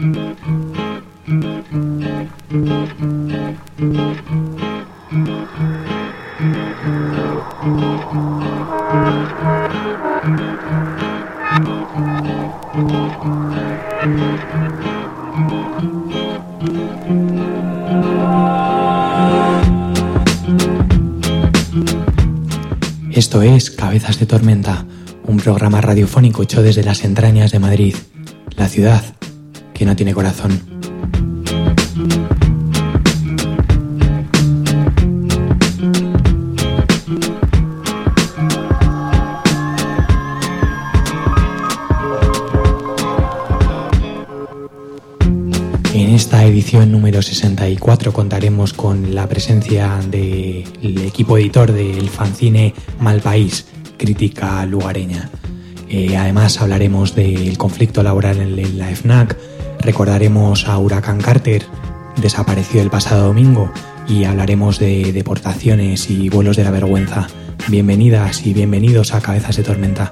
Esto es Cabezas de Tormenta, un programa radiofónico hecho desde las entrañas de Madrid, la ciudad que no tiene corazón. En esta edición número 64 contaremos con la presencia del equipo editor del fanzine Malpaís, Crítica Lugareña. Además hablaremos del conflicto laboral en la FNAC, recordaremos a Huracán Carter, desaparecido el pasado domingo, y hablaremos de deportaciones y vuelos de la vergüenza. Bienvenidas y bienvenidos a Cabezas de Tormenta.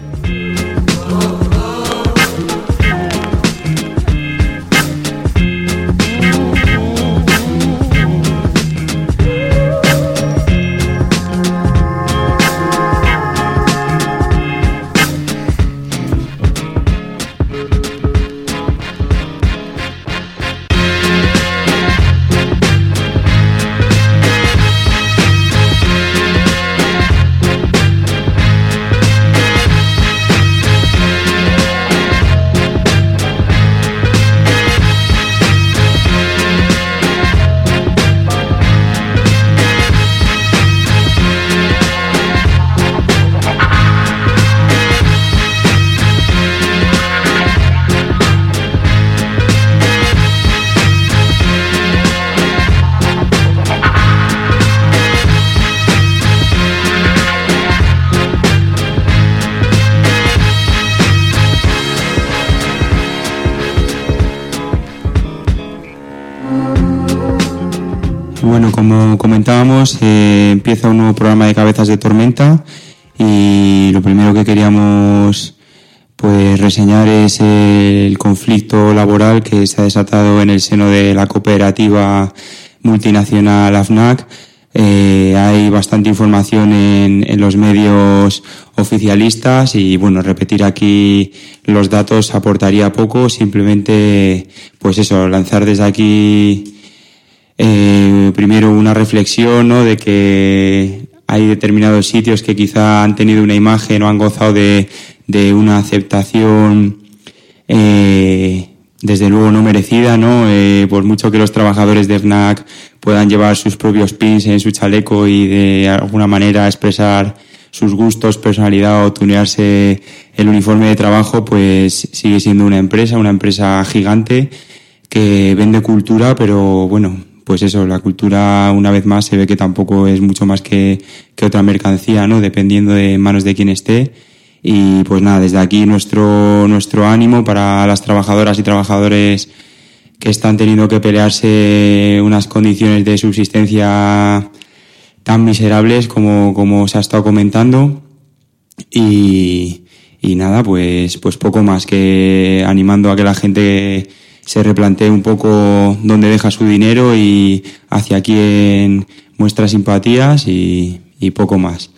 Bueno, como comentábamos, empieza un nuevo programa de Cabezas de Tormenta y lo primero que queríamos pues reseñar es el conflicto laboral que se ha desatado en el seno de la cooperativa multinacional AFNAC. Hay bastante información en los medios oficialistas y bueno, repetir aquí los datos aportaría poco, simplemente pues eso, lanzar desde aquí primero una reflexión, ¿no?, de que hay determinados sitios que quizá han tenido una imagen o han gozado de una aceptación desde luego no merecida, ¿no? Por mucho que los trabajadores de FNAC puedan llevar sus propios pins en su chaleco y de alguna manera expresar sus gustos, personalidad o tunearse el uniforme de trabajo, pues sigue siendo una empresa gigante que vende cultura, pero bueno, pues eso, la cultura una vez más se ve que tampoco es mucho más que otra mercancía, ¿no?, dependiendo de manos de quien esté. Y pues nada, desde aquí nuestro ánimo para las trabajadoras y trabajadores que están teniendo que pelearse unas condiciones de subsistencia tan miserables como se ha estado comentando. Y nada, pues poco más que animando a que la gente se replantee un poco dónde deja su dinero y hacia quién muestra simpatías y poco más.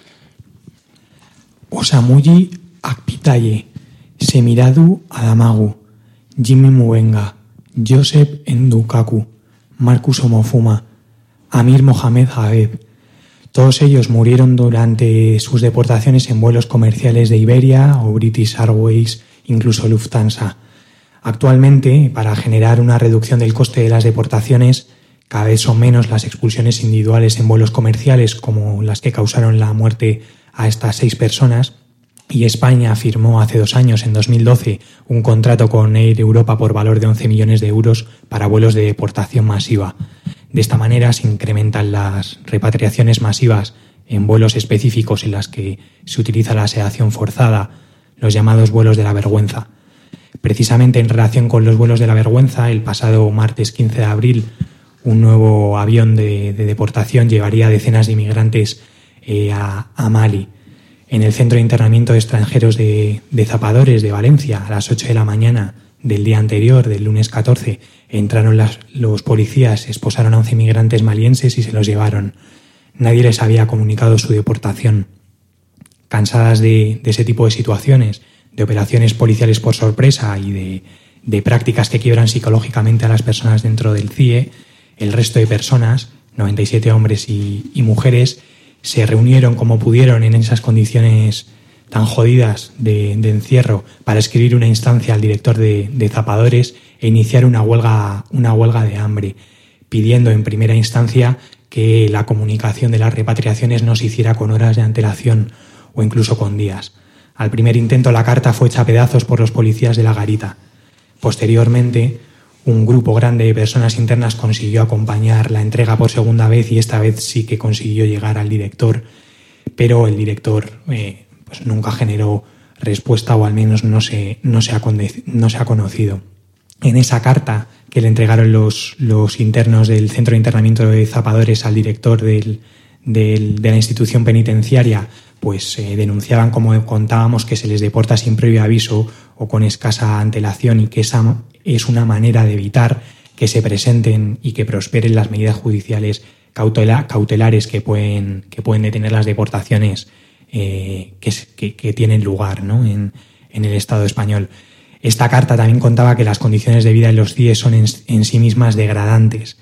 Osamuyi Akpitaye, Semiradu Adamagu, Jimmy Mubenga, Joseph Ndukaku, Marcus Omofuma, Amir Mohamed Javed. Todos ellos murieron durante sus deportaciones en vuelos comerciales de Iberia o British Airways, incluso Lufthansa. Actualmente, para generar una reducción del coste de las deportaciones, cada vez son menos las expulsiones individuales en vuelos comerciales, como las que causaron la muerte a estas 6 personas, y España firmó hace 2 años, en 2012, un contrato con Air Europa por valor de 11 millones de euros para vuelos de deportación masiva. De esta manera se incrementan las repatriaciones masivas en vuelos específicos en las que se utiliza la sedación forzada, los llamados vuelos de la vergüenza. Precisamente en relación con los vuelos de la vergüenza, el pasado martes 15 de abril, un nuevo avión de deportación llevaría a decenas de inmigrantes a Mali. En el centro de internamiento de extranjeros de Zapadores de Valencia, a las 8 de la mañana del día anterior, del lunes 14, entraron los policías, esposaron a 11 migrantes malienses y se los llevaron. Nadie les había comunicado su deportación. Cansadas de ese tipo de situaciones, de operaciones policiales por sorpresa y de prácticas que quiebran psicológicamente a las personas dentro del CIE, el resto de personas, 97 hombres y mujeres, se reunieron como pudieron en esas condiciones tan jodidas de encierro para escribir una instancia al director de zapadores e iniciar una huelga de hambre, pidiendo en primera instancia que la comunicación de las repatriaciones no se hiciera con horas de antelación o incluso con días. Al primer intento la carta fue hecha a pedazos por los policías de la garita. Posteriormente, un grupo grande de personas internas consiguió acompañar la entrega por segunda vez y esta vez sí que consiguió llegar al director, pero el director pues nunca generó respuesta o al menos no se ha conocido. En esa carta que le entregaron los internos del Centro de Internamiento de Zapadores al director de la institución penitenciaria, pues denunciaban, como contábamos, que se les deporta sin previo aviso o con escasa antelación y que esa es una manera de evitar que se presenten y que prosperen las medidas judiciales cautelares que pueden detener las deportaciones que tienen lugar, ¿no?, en el Estado español. Esta carta también contaba que las condiciones de vida en los CIE son en sí mismas degradantes.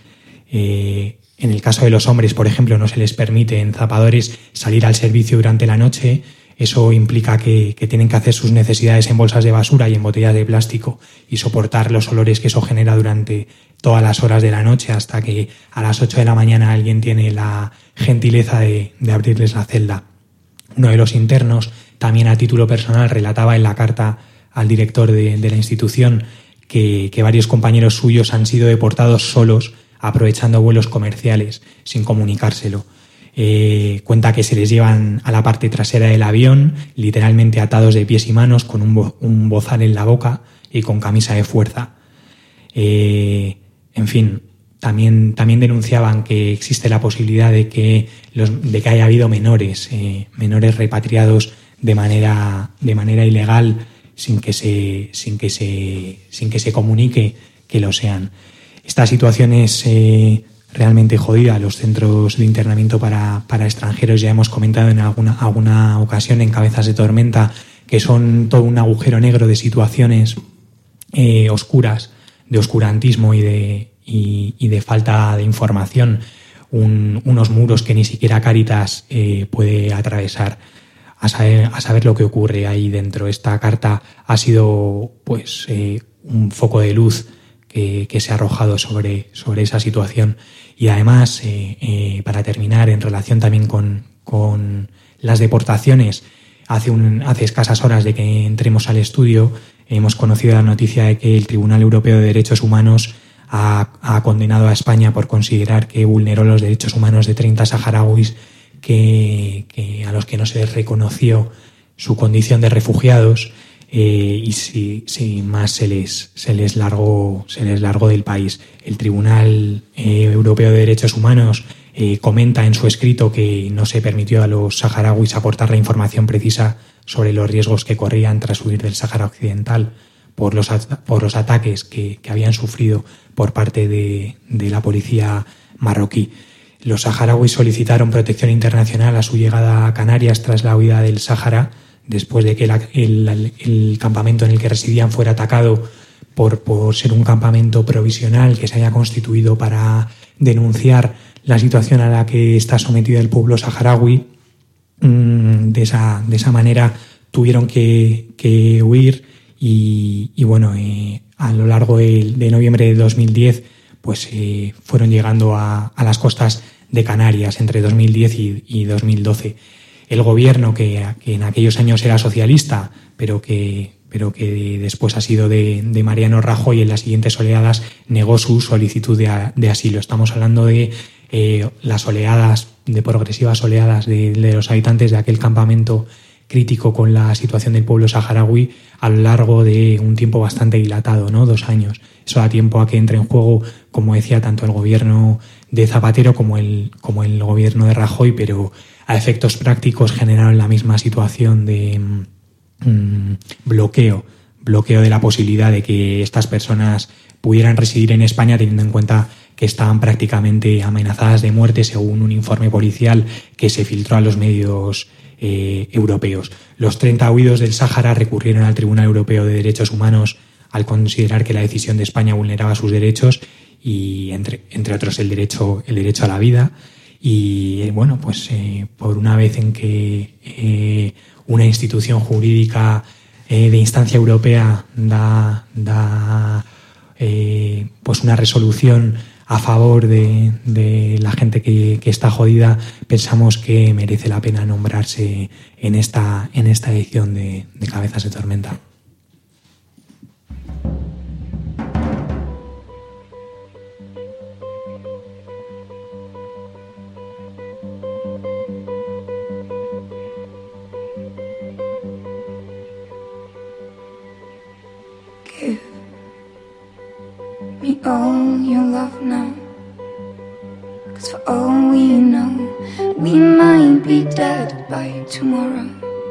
En el caso de los hombres, por ejemplo, no se les permite en zapadores salir al servicio durante la noche. Eso implica que tienen que hacer sus necesidades en bolsas de basura y en botellas de plástico y soportar los olores que eso genera durante todas las horas de la noche hasta que a las 8 de la mañana alguien tiene la gentileza de abrirles la celda. Uno de los internos, también a título personal, relataba en la carta al director de la institución que varios compañeros suyos han sido deportados solos, aprovechando vuelos comerciales, sin comunicárselo. Cuenta que se les llevan a la parte trasera del avión, literalmente atados de pies y manos, con un bozal en la boca y con camisa de fuerza. En fin, también denunciaban que existe la posibilidad de que haya habido menores repatriados de manera ilegal, sin que se comunique que lo sean. Esta situación es realmente jodida. Los centros de internamiento para extranjeros, ya hemos comentado en alguna ocasión en Cabezas de Tormenta, que son todo un agujero negro de situaciones oscuras, de oscurantismo y de falta de información, unos muros que ni siquiera Cáritas puede atravesar a saber lo que ocurre ahí dentro. Esta carta ha sido pues un foco de luz que se ha arrojado sobre esa situación. Y además, para terminar, en relación también con las deportaciones, hace escasas horas de que entremos al estudio, hemos conocido la noticia de que el Tribunal Europeo de Derechos Humanos ha condenado a España por considerar que vulneró los derechos humanos de 30 saharauis a los que no se les reconoció su condición de refugiados, y si más se les largó del país. El Tribunal Europeo de Derechos Humanos comenta en su escrito que no se permitió a los saharauis aportar la información precisa sobre los riesgos que corrían tras huir del Sáhara Occidental por los ataques que habían sufrido por parte de la policía marroquí. Los saharauis solicitaron protección internacional a su llegada a Canarias tras la huida del Sáhara, después de que el campamento en el que residían fuera atacado por ser un campamento provisional que se haya constituido para denunciar la situación a la que está sometido el pueblo saharaui. De esa manera tuvieron que huir y bueno, a lo largo de noviembre de 2010 pues fueron llegando a las costas de Canarias entre 2010 y 2012. El gobierno, que en aquellos años era socialista, pero que después ha sido de Mariano Rajoy, en las siguientes oleadas negó su solicitud de asilo. Estamos hablando de las oleadas, de progresivas oleadas de los habitantes de aquel campamento crítico con la situación del pueblo saharaui a lo largo de un tiempo bastante dilatado, ¿no? 2 años. Eso da tiempo a que entre en juego, como decía, tanto el gobierno de Zapatero como el gobierno de Rajoy, pero a efectos prácticos generaron la misma situación de bloqueo bloqueo de la posibilidad de que estas personas pudieran residir en España, teniendo en cuenta que estaban prácticamente amenazadas de muerte según un informe policial que se filtró a los medios europeos. Los 30 huidos del Sáhara recurrieron al Tribunal Europeo de Derechos Humanos al considerar que la decisión de España vulneraba sus derechos y entre otros el derecho a la vida. Y bueno, pues por una vez en que una institución jurídica de instancia europea da pues una resolución a favor de la gente que está jodida, pensamos que merece la pena nombrarse en esta edición de Cabezas de Tormenta. Me all your love now, 'cause for all we know, we might be dead by tomorrow.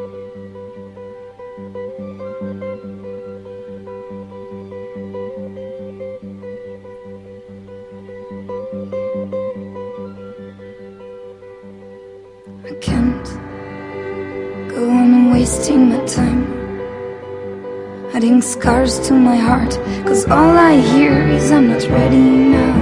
I can't go on wasting my time, adding scars to my heart, 'cause all I hear is I'm not ready now.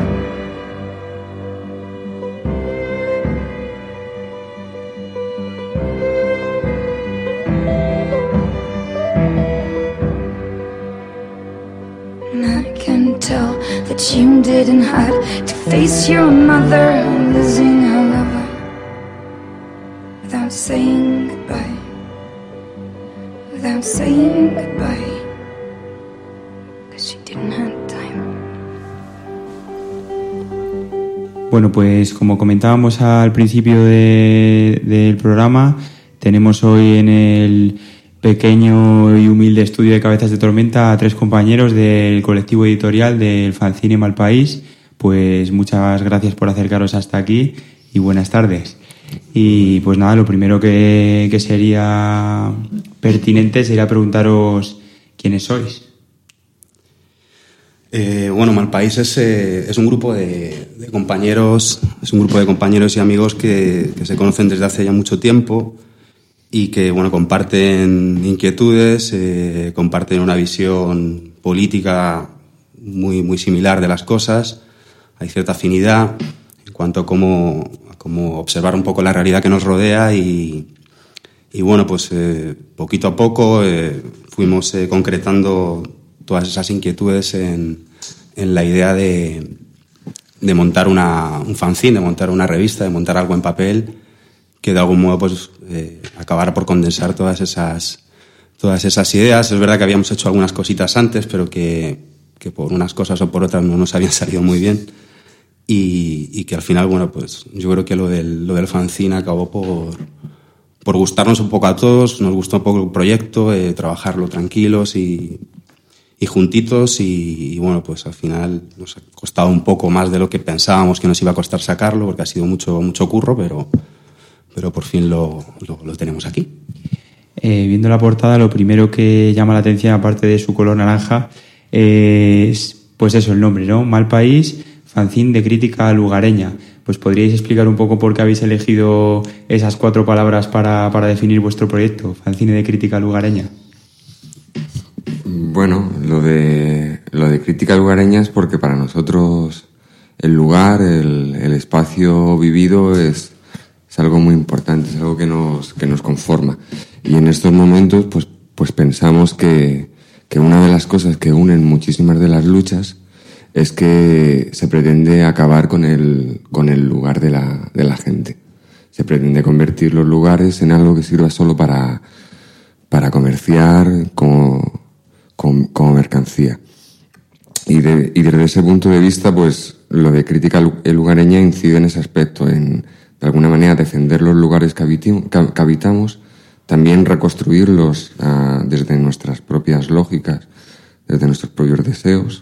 And I can tell that you didn't have to face your mother losing her lover without saying goodbye, without saying goodbye. Bueno, pues como comentábamos al principio del programa, tenemos hoy en el pequeño y humilde estudio de Cabezas de Tormenta a 3 compañeros del colectivo editorial del fanzine Malpaís. Pues muchas gracias por acercaros hasta aquí y buenas tardes. Y pues nada, lo primero que sería pertinente sería preguntaros quiénes sois. Bueno, Malpaís es un grupo de compañeros, y amigos que se conocen desde hace ya mucho tiempo y que, bueno, comparten inquietudes, comparten una visión política muy similar de las cosas. Hay cierta afinidad en cuanto a cómo observar un poco la realidad que nos rodea y bueno, pues poquito a poco fuimos concretando todas esas inquietudes en la idea de montar un fanzine, de montar una revista, de montar algo en papel que de algún modo pues acabara por condensar todas esas ideas. Es verdad que habíamos hecho algunas cositas antes, pero que por unas cosas o por otras no nos habían salido muy bien y que al final, bueno, pues yo creo que lo del fanzine acabó por gustarnos un poco a todos. Nos gustó un poco el proyecto, trabajarlo tranquilos y juntitos y bueno, pues al final nos ha costado un poco más de lo que pensábamos que nos iba a costar sacarlo, porque ha sido mucho curro, pero por fin lo tenemos aquí. Viendo la portada, lo primero que llama la atención, aparte de su color naranja, es pues eso, el nombre, ¿no? Malpaís, fanzine de crítica lugareña. Pues podríais explicar un poco por qué habéis elegido esas 4 palabras para definir vuestro proyecto, fanzine de crítica lugareña. Bueno, lo de crítica lugareña es porque para nosotros el lugar, el espacio vivido es algo muy importante, es algo que nos conforma. Y en estos momentos pues pensamos que una de las cosas que unen muchísimas de las luchas es que se pretende acabar con el lugar de la gente. Se pretende convertir los lugares en algo que sirva solo para comerciar como mercancía. Y desde ese punto de vista, pues lo de crítica lugareña incide en ese aspecto, en de alguna manera defender los lugares que habitamos, también reconstruirlos desde nuestras propias lógicas, desde nuestros propios deseos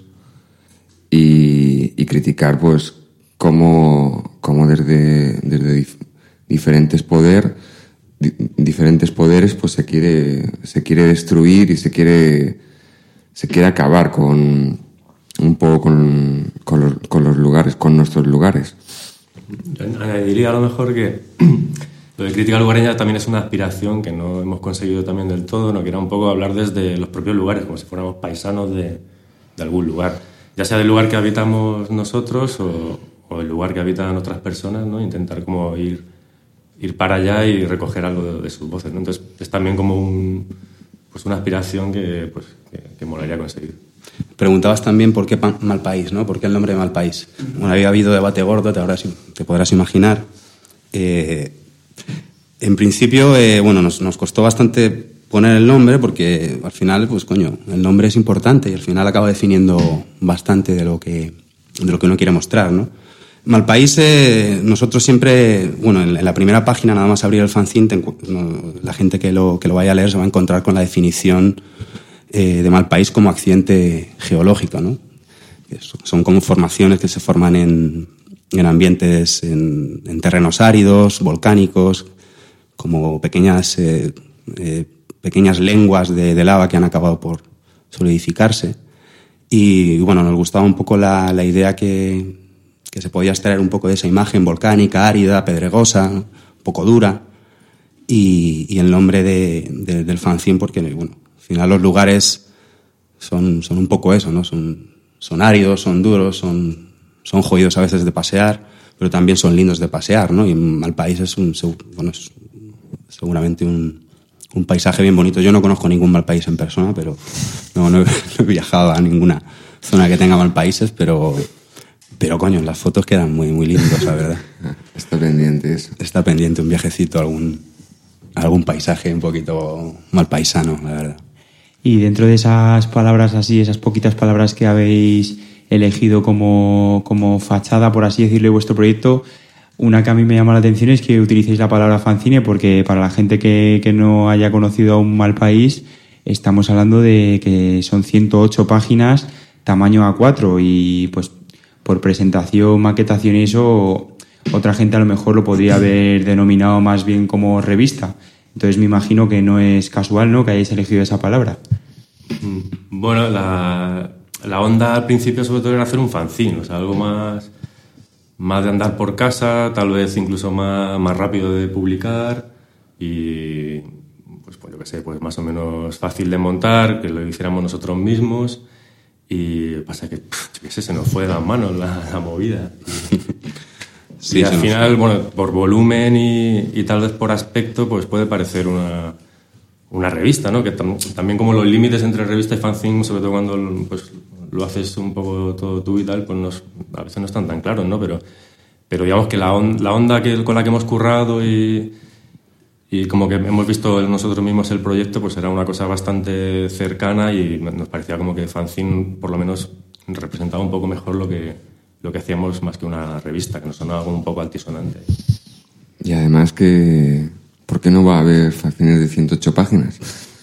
y criticar pues cómo desde diferentes poderes pues se quiere destruir y se quiere se quiere acabar con un poco con los lugares, con nuestros lugares. Yo añadiría a lo mejor que lo de crítica lugareña también es una aspiración que no hemos conseguido también del todo, ¿no? Que era un poco hablar desde los propios lugares, como si fuéramos paisanos de algún lugar, ya sea del lugar que habitamos nosotros o el lugar que habitan otras personas, ¿no? Intentar como ir para allá y recoger algo de sus voces, ¿no? Entonces es también como una aspiración que molaría conseguir. Preguntabas también por qué Malpaís, ¿no? ¿Por qué el nombre de Malpaís? Bueno, había habido debate gordo, te podrás imaginar. En principio, nos costó bastante poner el nombre porque al final, pues coño, el nombre es importante y al final acaba definiendo bastante de lo que uno quiere mostrar, ¿no? Malpaís, nosotros siempre, en la primera página, nada más abrir el fanzine, la gente que lo vaya a leer se va a encontrar con la definición de Malpaís como accidente geológico, ¿no? Son como formaciones que se forman en ambientes, en terrenos áridos, volcánicos, como pequeñas lenguas de lava que han acabado por solidificarse. Y nos gustaba un poco la idea que se podía extraer un poco de esa imagen volcánica, árida, pedregosa, un poco dura, y el nombre del fanzine, porque al final los lugares son un poco eso, ¿no? Son áridos, son duros, son jodidos a veces de pasear, pero también son lindos de pasear, ¿no? Y Malpaís es seguramente un paisaje bien bonito. Yo no conozco ningún Malpaís en persona, pero no he viajado a ninguna zona que tenga Malpaíses, pero coño, las fotos quedan muy, muy lindos, la verdad. Está pendiente eso. Está pendiente un viajecito a algún paisaje un poquito malpaisano, la verdad. Y dentro de esas palabras así, esas poquitas palabras que habéis elegido como fachada, por así decirlo, de vuestro proyecto, una que a mí me llama la atención es que utilicéis la palabra fanzine, porque para la gente que no haya conocido aún Malpaís, estamos hablando de que son 108 páginas, tamaño A4, y pues por presentación, maquetación y eso, otra gente a lo mejor lo podría haber denominado más bien como revista. Entonces me imagino que no es casual, ¿no?, que hayáis elegido esa palabra. Bueno, la onda al principio sobre todo era hacer un fanzine, o sea, algo más de andar por casa, tal vez incluso más rápido de publicar y pues yo qué sé, pues más o menos fácil de montar, que lo hiciéramos nosotros mismos. Y pasa que, se nos fue de las manos la movida. Sí, y al final, por volumen y tal vez por aspecto, pues puede parecer una revista, ¿no? Que también como los límites entre revista y fanzine, sobre todo cuando pues lo haces un poco todo tú y tal, pues a veces no están tan claros, ¿no? Pero digamos que la onda con la que hemos currado y como que hemos visto nosotros mismos el proyecto, pues era una cosa bastante cercana y nos parecía como que fanzine por lo menos representaba un poco mejor lo que hacíamos más que una revista, que nos sonaba un poco altisonante. Y además que ¿por qué no va a haber fanzines de 108 páginas?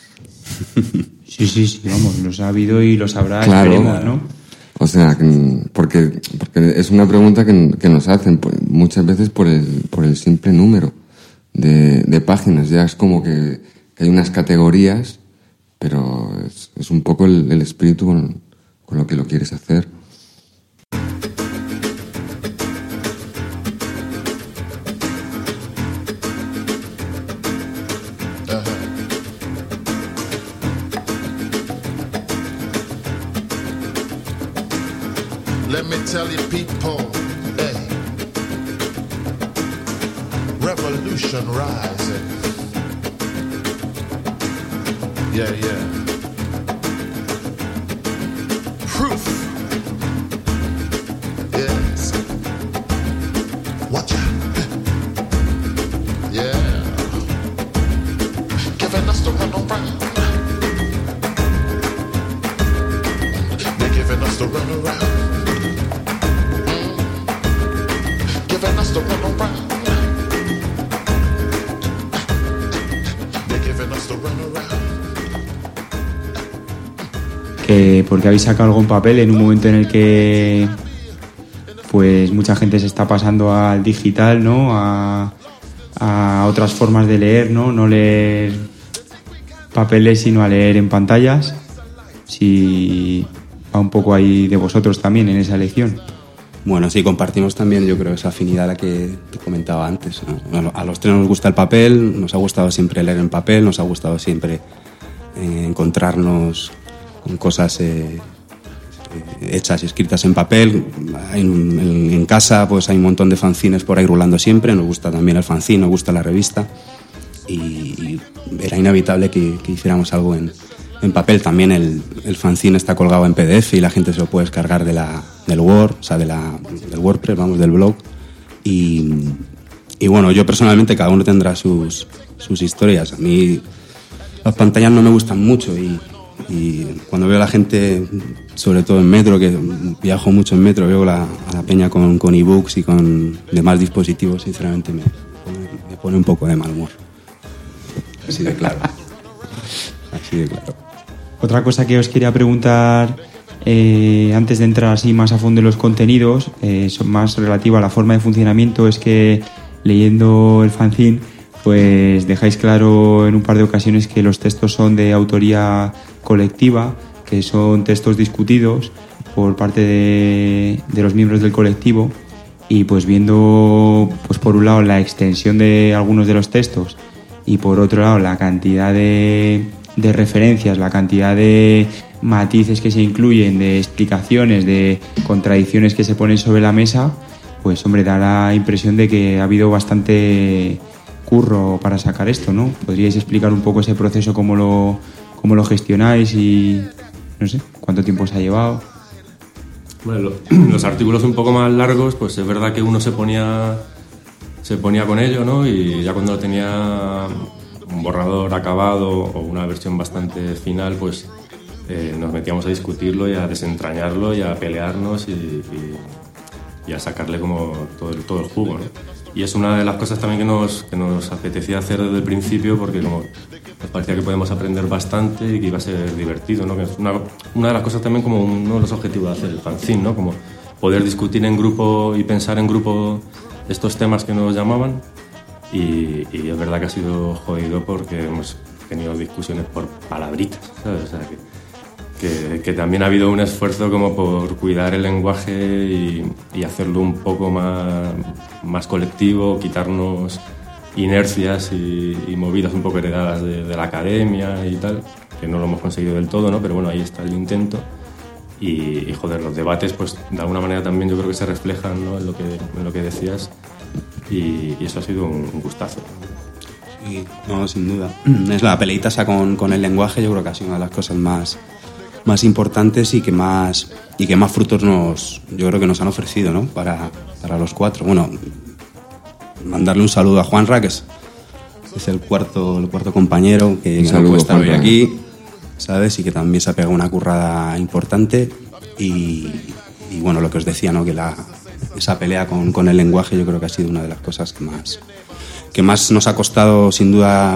Sí, vamos, los ha habido y los habrá, claro, esperemos, ¿no? O sea, porque es una pregunta que nos hacen muchas veces por el simple número de páginas. Ya es como que hay unas categorías, pero es un poco el espíritu con lo que lo quieres hacer. Let me tell you people, hey, revolution rising. Yeah. Proof. Yes. Watch out. Yeah. Giving us the run around. They're giving us the run around. Giving us the run around. They're giving us the run around. Porque habéis sacado algún papel en un momento en el que pues mucha gente se está pasando al digital, ¿no? A otras formas de leer, ¿no? No leer papeles, sino a leer en pantallas. si va un poco ahí de vosotros también en esa elección. Bueno, sí, compartimos también, yo creo, esa afinidad a la que te comentaba antes, ¿no? A los tres nos gusta el papel, nos ha gustado siempre leer en papel, nos ha gustado siempre encontrarnos con cosas hechas y escritas en papel. En casa pues hay un montón de fanzines por ahí rulando siempre, nos gusta también el fanzine, nos gusta la revista y era inevitable que hiciéramos algo en papel. También el fanzine está colgado en PDF y la gente se lo puede descargar del Word, o sea, del WordPress, vamos, del blog. Y bueno, yo personalmente, cada uno tendrá sus historias. A mí las pantallas no me gustan mucho y cuando veo a la gente, sobre todo en metro, que viajo mucho en metro, veo a la peña con ebooks y con demás dispositivos, sinceramente me pone un poco de mal humor. Así de claro. Así de claro. Otra cosa que os quería preguntar antes de entrar así más a fondo en los contenidos, son más relativa a la forma de funcionamiento, es que leyendo el fanzine pues dejáis claro en un par de ocasiones que los textos son de autoría colectiva, que son textos discutidos por parte de los miembros del colectivo, y pues viendo pues por un lado la extensión de algunos de los textos y por otro lado la cantidad de referencias, la cantidad de matices que se incluyen, de explicaciones, de contradicciones que se ponen sobre la mesa, pues hombre, da la impresión de que ha habido bastante curro para sacar esto, ¿no? ¿Podríais explicar un poco ese proceso, cómo lo gestionáis y no sé, cuánto tiempo os ha llevado? Bueno, los artículos un poco más largos, pues es verdad que uno se ponía con ello, ¿no? Y ya cuando tenía un borrador acabado o una versión bastante final, pues nos metíamos a discutirlo y a desentrañarlo y a pelearnos y a sacarle como todo el jugo, ¿no? Y es una de las cosas también que nos apetecía hacer desde el principio, porque como nos parecía que podemos aprender bastante y que iba a ser divertido, ¿no? Que es una de las cosas también, como uno de los objetivos de hacer el fanzine, ¿no? Como poder discutir en grupo y pensar en grupo estos temas que nos llamaban. Y es verdad que ha sido jodido porque hemos tenido discusiones por palabritas, ¿sabes? O sea, que también ha habido un esfuerzo como por cuidar el lenguaje y hacerlo un poco más colectivo, quitarnos inercias y movidas un poco heredadas de la academia y tal, que no lo hemos conseguido del todo, ¿no? Pero bueno, ahí está el intento. Y joder, los debates, pues de alguna manera también yo creo que se reflejan, ¿no? en lo que decías, y eso ha sido un gustazo. Sí, no, sin duda. Es la peleita esa con el lenguaje, yo creo que ha sido una de las cosas más importantes y que más frutos yo creo que nos han ofrecido, ¿no? Para los cuatro. Bueno, mandarle un saludo a Juanra, que es el cuarto compañero que no puede estar hoy aquí, ¿sabes? Y que también se ha pegado una currada importante y bueno, lo que os decía, ¿no? Que esa pelea con el lenguaje yo creo que ha sido una de las cosas que más nos ha costado, sin duda,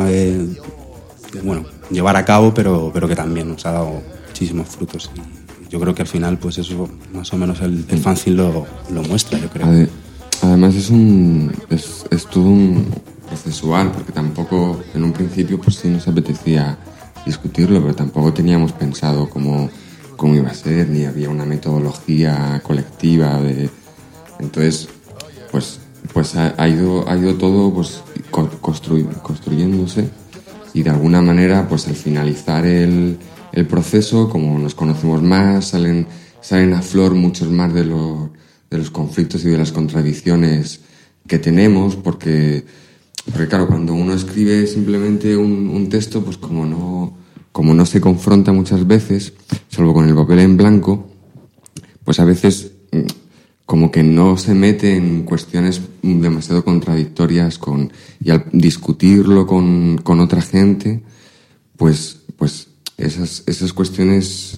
llevar a cabo, pero que también nos ha dado muchísimos frutos. Y yo creo que al final, pues eso, más o menos el fanzine lo muestra, yo creo. Además es todo un procesual, porque tampoco, en un principio, pues sí nos apetecía discutirlo, pero tampoco teníamos pensado cómo iba a ser, ni había una metodología colectiva entonces, pues ha ido todo pues construyéndose, y de alguna manera, pues al finalizar el proceso, como nos conocemos más, salen a flor muchos más de los conflictos y de las contradicciones que tenemos, porque claro, cuando uno escribe simplemente un texto, pues como no se confronta muchas veces, salvo con el papel en blanco, pues a veces como que no se mete en cuestiones demasiado contradictorias y al discutirlo con otra gente, pues esas cuestiones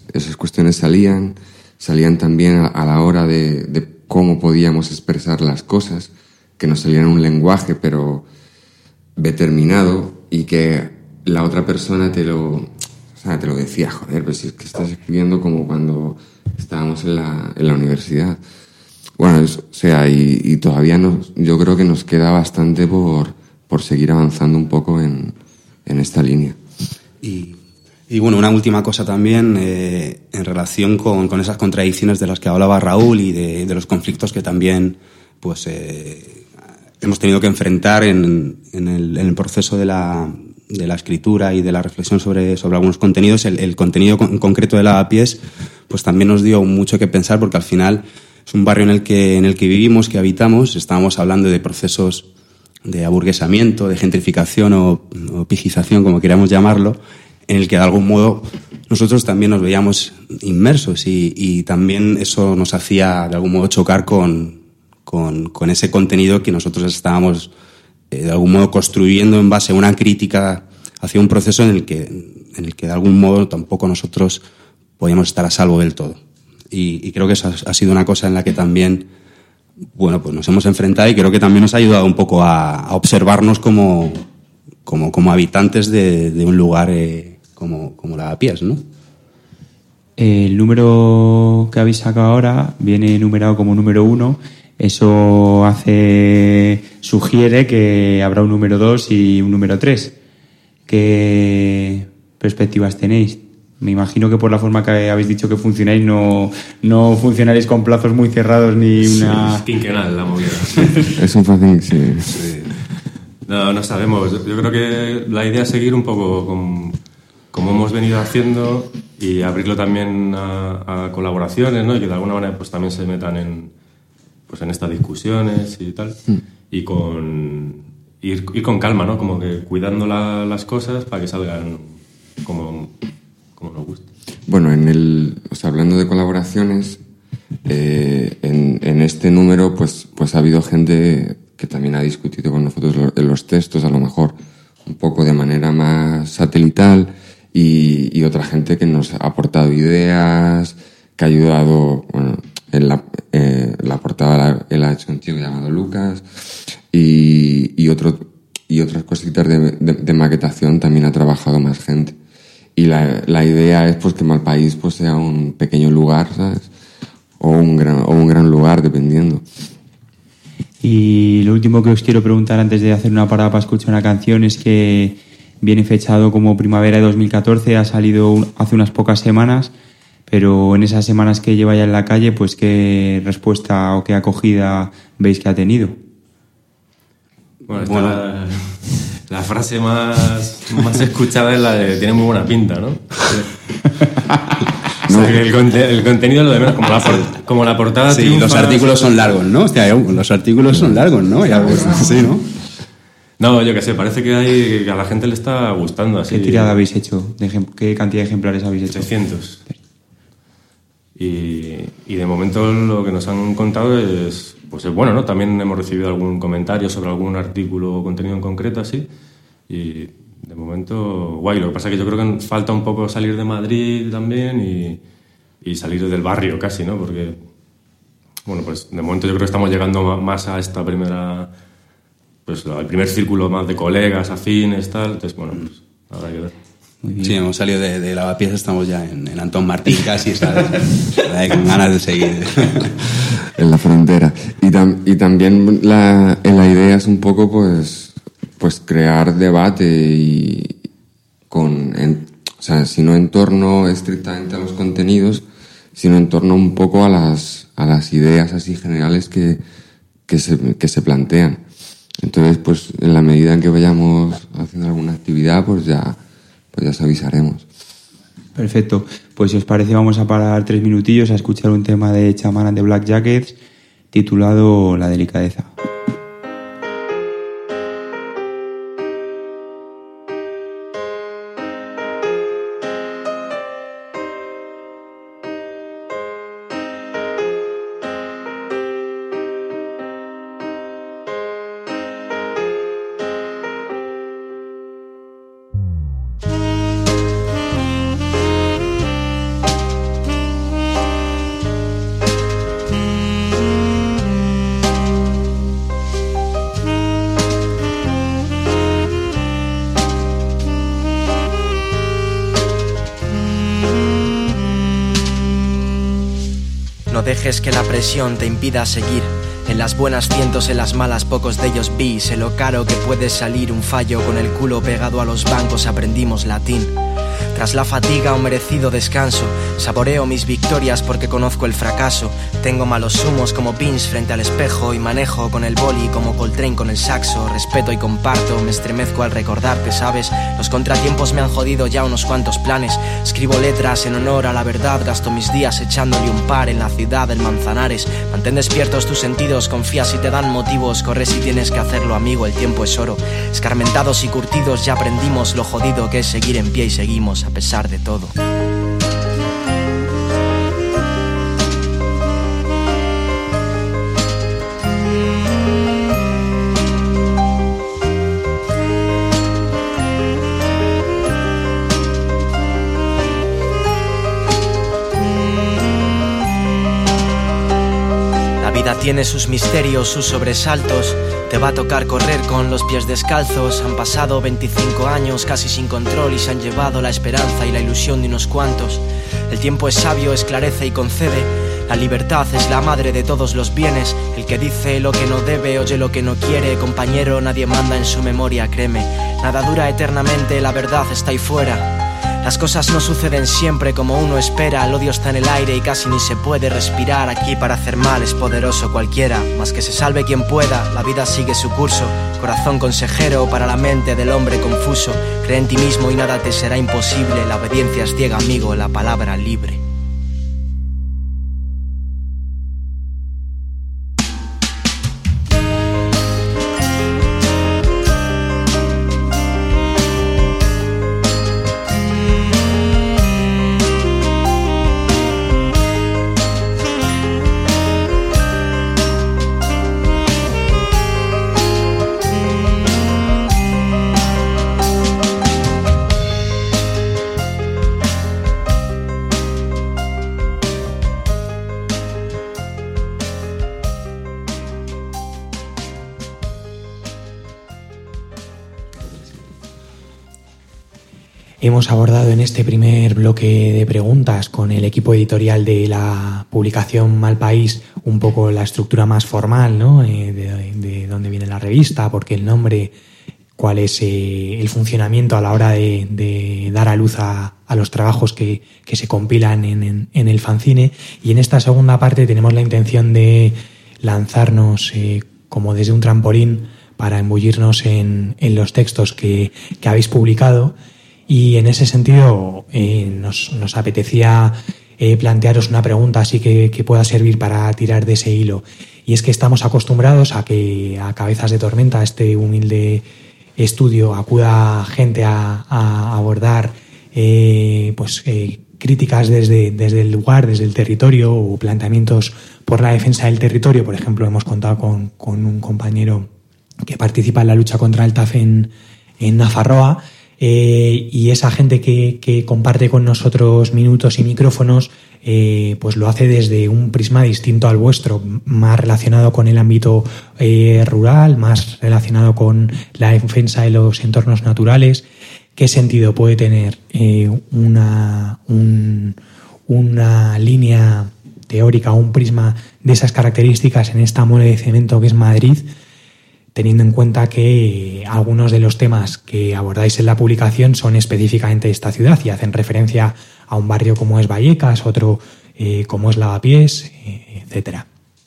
salían también a la hora de cómo podíamos expresar las cosas, que nos salían un lenguaje pero determinado, y que la otra persona te lo decía, joder, pues si es que estás escribiendo como cuando estábamos en la universidad. Bueno, y todavía yo creo que nos queda bastante por seguir avanzando un poco en esta línea. Y Y bueno, una última cosa también en relación con esas contradicciones de las que hablaba Raúl y de los conflictos que también pues hemos tenido que enfrentar en el proceso de la escritura y de la reflexión sobre algunos contenidos. El contenido concreto de Lavapiés pues también nos dio mucho que pensar, porque al final es un barrio en el que vivimos, que habitamos. Estábamos hablando de procesos de aburguesamiento, de gentrificación o pijización, como queramos llamarlo, en el que de algún modo nosotros también nos veíamos inmersos y también eso nos hacía de algún modo chocar con ese contenido que nosotros estábamos de algún modo construyendo en base a una crítica hacia un proceso en el que de algún modo tampoco nosotros podíamos estar a salvo del todo. Y creo que eso ha sido una cosa en la que también bueno, pues nos hemos enfrentado, y creo que también nos ha ayudado un poco a observarnos como habitantes de un lugar como Lavapiés, ¿no? El número que habéis sacado ahora viene numerado como número 1. Eso sugiere que habrá un número 2 y un número 3. ¿Qué perspectivas tenéis? Me imagino que por la forma que habéis dicho que funcionáis no funcionaréis con plazos muy cerrados ni una... Es quinquenal la movida. Es un fácil, sí. No sabemos. Yo creo que la idea es seguir un poco como hemos venido haciendo y abrirlo también a colaboraciones, ¿no? Y que de alguna manera pues también se metan en estas discusiones y tal. Y ir con calma, ¿no? Como que cuidando las cosas para que salgan como nos gusta. Bueno, hablando de colaboraciones, en este número pues ha habido gente que también ha discutido con nosotros los textos, a lo mejor un poco de manera más satelital, y otra gente que nos ha aportado ideas, que ha ayudado. Bueno, en la portada la ha hecho un chico llamado Lucas, y otras cositas de maquetación también ha trabajado más gente. Y la idea es pues que Malpaís pues sea un pequeño lugar, ¿sabes? O un gran lugar, dependiendo. Y lo último que os quiero preguntar antes de hacer una parada para escuchar una canción es que viene fechado como primavera de 2014, ha salido hace unas pocas semanas, pero en esas semanas que lleva ya en la calle, pues ¿qué respuesta o qué acogida veis que ha tenido? Bueno, la frase más escuchada es la de tiene muy buena pinta, ¿no? O sea, que el contenido es lo de menos, como la portada sí, triunfa. Los artículos son largos, ¿no? Hostia, los artículos son largos, ¿no? Sí, ¿no? No, yo qué sé, parece que a la gente le está gustando así. ¿Qué tirada habéis hecho? ¿Qué cantidad de ejemplares habéis hecho? 600. Y de momento lo que nos han contado es bueno, ¿no? También hemos recibido algún comentario sobre algún artículo o contenido en concreto así, y de momento guay. Lo que pasa es que yo creo que falta un poco salir de Madrid también y salir del barrio casi, ¿no? Porque bueno, pues de momento yo creo que estamos llegando más a esta primera, pues al primer círculo más de colegas afines, tal. Entonces bueno, pues habrá que ver. Sí, hemos salido de Lavapiés, estamos ya en Antón Martín casi, ¿sabes? Con ganas de seguir. En la frontera. Y también la idea es un poco pues crear debate o sea, si no en torno estrictamente a los contenidos, sino en torno un poco a las ideas así generales que se plantean. Entonces, pues en la medida en que vayamos haciendo alguna actividad, pues ya os avisaremos. Perfecto. Pues si os parece vamos a parar 3 minutillos a escuchar un tema de Chaman and the Black Jackets titulado La delicadeza. No dejes que la presión te impida seguir. En las buenas cientos, en las malas pocos de ellos vi. Sé lo caro que puede salir un fallo. Con el culo pegado a los bancos aprendimos latín. Tras la fatiga un merecido descanso. Saboreo mis victorias porque conozco el fracaso. Tengo malos humos como pins frente al espejo y manejo con el boli como Coltrane con el saxo. Respeto y comparto, me estremezco al recordarte, ¿sabes? Los contratiempos me han jodido ya unos cuantos planes. Escribo letras en honor a la verdad, gasto mis días echándole un par en la ciudad del Manzanares. Mantén despiertos tus sentidos, confía si te dan motivos, corre si tienes que hacerlo, amigo, el tiempo es oro. Escarmentados y curtidos ya aprendimos lo jodido que es seguir en pie y seguimos a pesar de todo. Tiene sus misterios, sus sobresaltos. Te va a tocar correr con los pies descalzos. Han pasado 25 años casi sin control y se han llevado la esperanza y la ilusión de unos cuantos. El tiempo es sabio, esclarece y concede. La libertad es la madre de todos los bienes. El que dice lo que no debe, oye lo que no quiere. Compañero, nadie manda en su memoria, créeme. Nada dura eternamente, la verdad está ahí fuera. Las cosas no suceden siempre como uno espera. El odio está en el aire y casi ni se puede respirar. Aquí para hacer mal es poderoso cualquiera. Más que se salve quien pueda, la vida sigue su curso. Corazón consejero para la mente del hombre confuso. Cree en ti mismo y nada te será imposible. La obediencia es ciega, amigo, la palabra libre. Hemos abordado en este primer bloque de preguntas con el equipo editorial de la publicación Malpaís un poco la estructura más formal, ¿no? De dónde viene la revista, por qué el nombre, cuál es el funcionamiento a la hora de dar a luz a los trabajos que se compilan en el fanzine. Y en esta segunda parte tenemos la intención de lanzarnos como desde un trampolín para embullirnos en los textos que habéis publicado. Y en ese sentido nos apetecía plantearos una pregunta así que pueda servir para tirar de ese hilo. Y es que estamos acostumbrados a que a Cabezas de Tormenta, este humilde estudio, acuda gente a abordar críticas desde el lugar, desde el territorio, o planteamientos por la defensa del territorio. Por ejemplo, hemos contado con un compañero que participa en la lucha contra el TAF en Nafarroa. Y esa gente que comparte con nosotros minutos y micrófonos pues lo hace desde un prisma distinto al vuestro, más relacionado con el ámbito rural, más relacionado con la defensa de los entornos naturales. ¿Qué sentido puede tener una línea teórica o un prisma de esas características en esta mole de cemento que es Madrid, teniendo en cuenta que algunos de los temas que abordáis en la publicación son específicamente de esta ciudad y hacen referencia a un barrio como es Vallecas, otro como es Lavapiés, etcétera?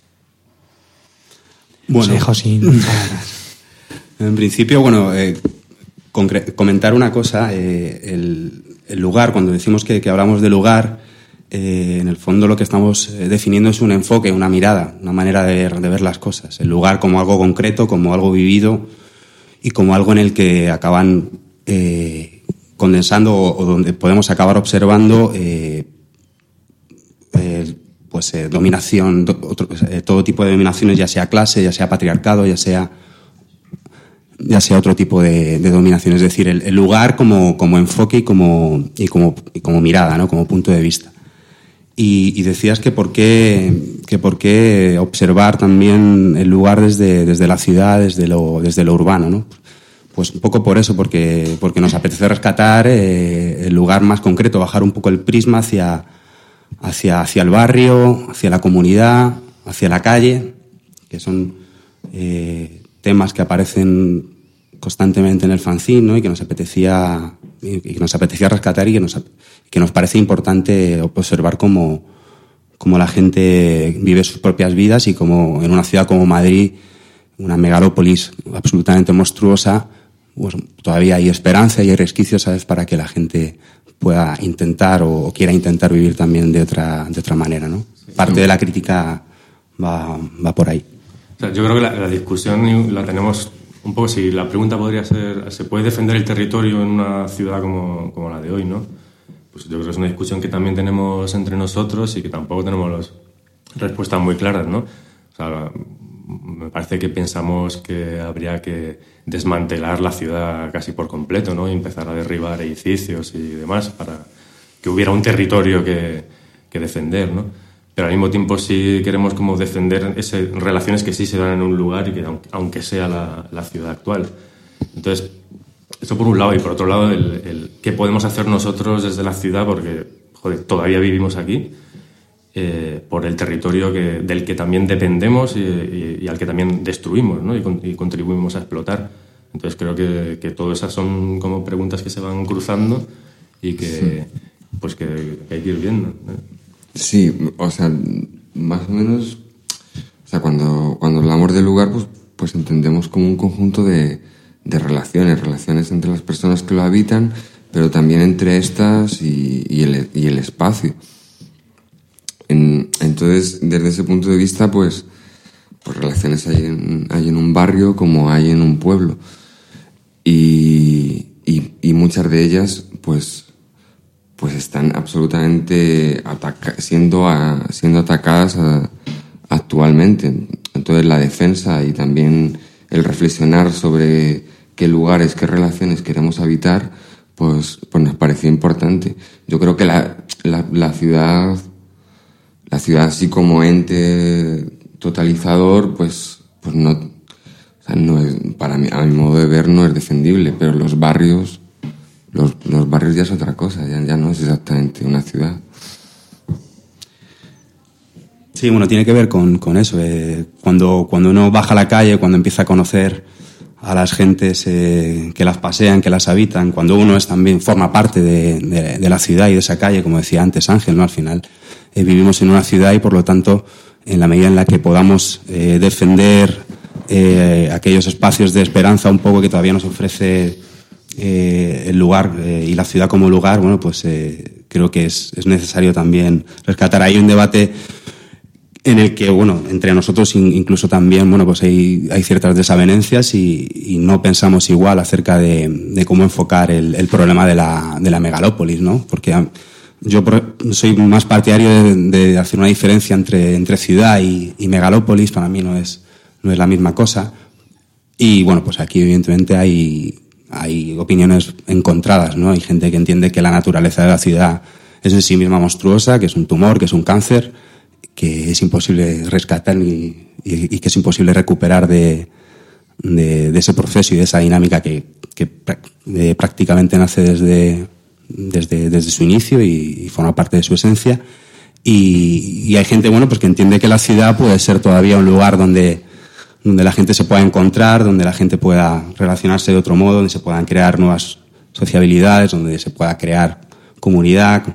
Bueno, os dejo sin palabras. En principio, comentar una cosa. El lugar, cuando decimos que hablamos de lugar, en el fondo lo que estamos definiendo es un enfoque, una mirada, una manera de ver las cosas. El lugar como algo concreto, como algo vivido y como algo en el que acaban condensando o donde podemos acabar observando dominación, todo tipo de dominaciones, ya sea clase, ya sea patriarcado, ya sea otro tipo de dominación. Es decir, el lugar como enfoque y como mirada, ¿no? Como punto de vista. Y decías que por qué observar también el lugar desde la ciudad, desde lo urbano, ¿no? Pues un poco por eso, porque nos apetece rescatar el lugar más concreto, bajar un poco el prisma hacia el barrio, hacia la comunidad, hacia la calle, que son temas que aparecen constantemente en el fanzine, ¿no? Y que nos apetecía y que nos apetecía rescatar y que nos parece importante observar cómo la gente vive sus propias vidas y cómo en una ciudad como Madrid, una megalópolis absolutamente monstruosa, pues todavía hay esperanza y hay resquicios, ¿sabes?, para que la gente pueda intentar o quiera intentar vivir también de otra manera, ¿no? Parte de la crítica va por ahí. O sea, yo creo que la discusión la tenemos un poco, si la pregunta podría ser, ¿se puede defender el territorio en una ciudad como la de hoy, no? Pues yo creo que es una discusión que también tenemos entre nosotros y que tampoco tenemos respuestas muy claras, ¿no? O sea, me parece que pensamos que habría que desmantelar la ciudad casi por completo, ¿no? Y empezar a derribar edificios y demás para que hubiera un territorio que defender, ¿no? Pero al mismo tiempo sí queremos como defender relaciones que sí se dan en un lugar y que aunque sea la ciudad actual. Entonces, eso por un lado, y por otro lado el qué podemos hacer nosotros desde la ciudad, porque joder, todavía vivimos aquí, por el territorio del que también dependemos y al que también destruimos, ¿no? y contribuimos a explotar. Entonces creo que todas esas son como preguntas que se van cruzando y que pues que hay que ir viendo, ¿no? Sí, o sea, más o menos, o sea, cuando hablamos del lugar, pues entendemos como un conjunto de relaciones entre las personas que lo habitan, pero también entre estas y el espacio. Entonces, desde ese punto de vista, pues relaciones hay en un barrio como hay en un pueblo. Y muchas de ellas, pues están absolutamente siendo atacadas actualmente. Entonces, la defensa y también el reflexionar sobre qué lugares, qué relaciones queremos habitar, pues nos pareció importante. Yo creo que la ciudad así como ente totalizador, pues no, o sea, no es, para mí, a mi modo de ver, no es defendible, pero los barrios ya es otra cosa, ya no es exactamente una ciudad. Sí, bueno, tiene que ver con eso. Cuando uno baja a la calle, cuando empieza a conocer a las gentes que las pasean, que las habitan, cuando uno también forma parte de la ciudad y de esa calle, como decía antes Ángel, ¿no? Al final vivimos en una ciudad y, por lo tanto, en la medida en la que podamos defender aquellos espacios de esperanza un poco que todavía nos ofrece el lugar y la ciudad como lugar, bueno, pues creo que es necesario también rescatar. Hay un debate en el que, bueno, entre nosotros incluso también, bueno, pues hay ciertas desavenencias y no pensamos igual acerca de cómo enfocar el problema de la megalópolis, ¿no? Porque yo soy más partidario de hacer una diferencia entre ciudad y megalópolis. Para mí no es la misma cosa. Y bueno, pues aquí evidentemente hay opiniones encontradas, ¿no? Hay gente que entiende que la naturaleza de la ciudad es en sí misma monstruosa, que es un tumor, que es un cáncer, que es imposible rescatar y que es imposible recuperar de ese proceso y de esa dinámica que prácticamente nace desde su inicio y forma parte de su esencia. Y hay gente, bueno, pues que entiende que la ciudad puede ser todavía un lugar donde la gente se pueda encontrar, donde la gente pueda relacionarse de otro modo, donde se puedan crear nuevas sociabilidades, donde se pueda crear comunidad.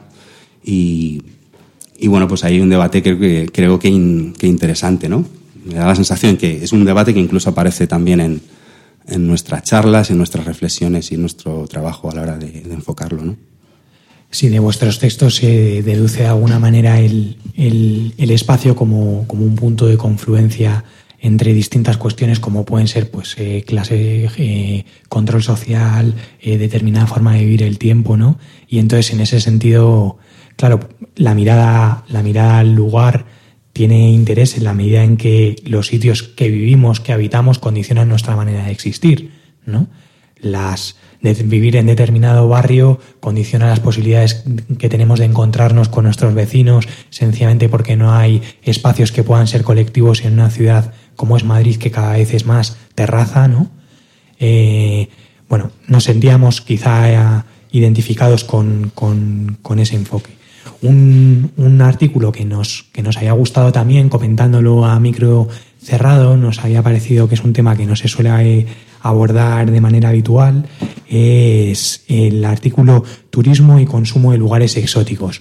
Y bueno, pues hay un debate que creo que interesante, ¿no? Me da la sensación que es un debate que incluso aparece también en nuestras charlas, en nuestras reflexiones y en nuestro trabajo a la hora de enfocarlo, ¿no? Sí, de vuestros textos se deduce de alguna manera el espacio como un punto de confluencia entre distintas cuestiones como pueden ser pues clase, control social, determinada forma de vivir el tiempo, ¿no? Y entonces en ese sentido, claro, la mirada al lugar tiene interés en la medida en que los sitios que vivimos, que habitamos, condicionan nuestra manera de existir, ¿no? De vivir en determinado barrio condiciona las posibilidades que tenemos de encontrarnos con nuestros vecinos, sencillamente porque no hay espacios que puedan ser colectivos en una ciudad como es Madrid, que cada vez es más terraza, ¿no? Bueno, nos sentíamos quizá identificados con ese enfoque. Un artículo que nos haya gustado también, comentándolo a micro cerrado, nos había parecido que es un tema que no se suele abordar de manera habitual es el artículo Turismo y consumo de lugares exóticos.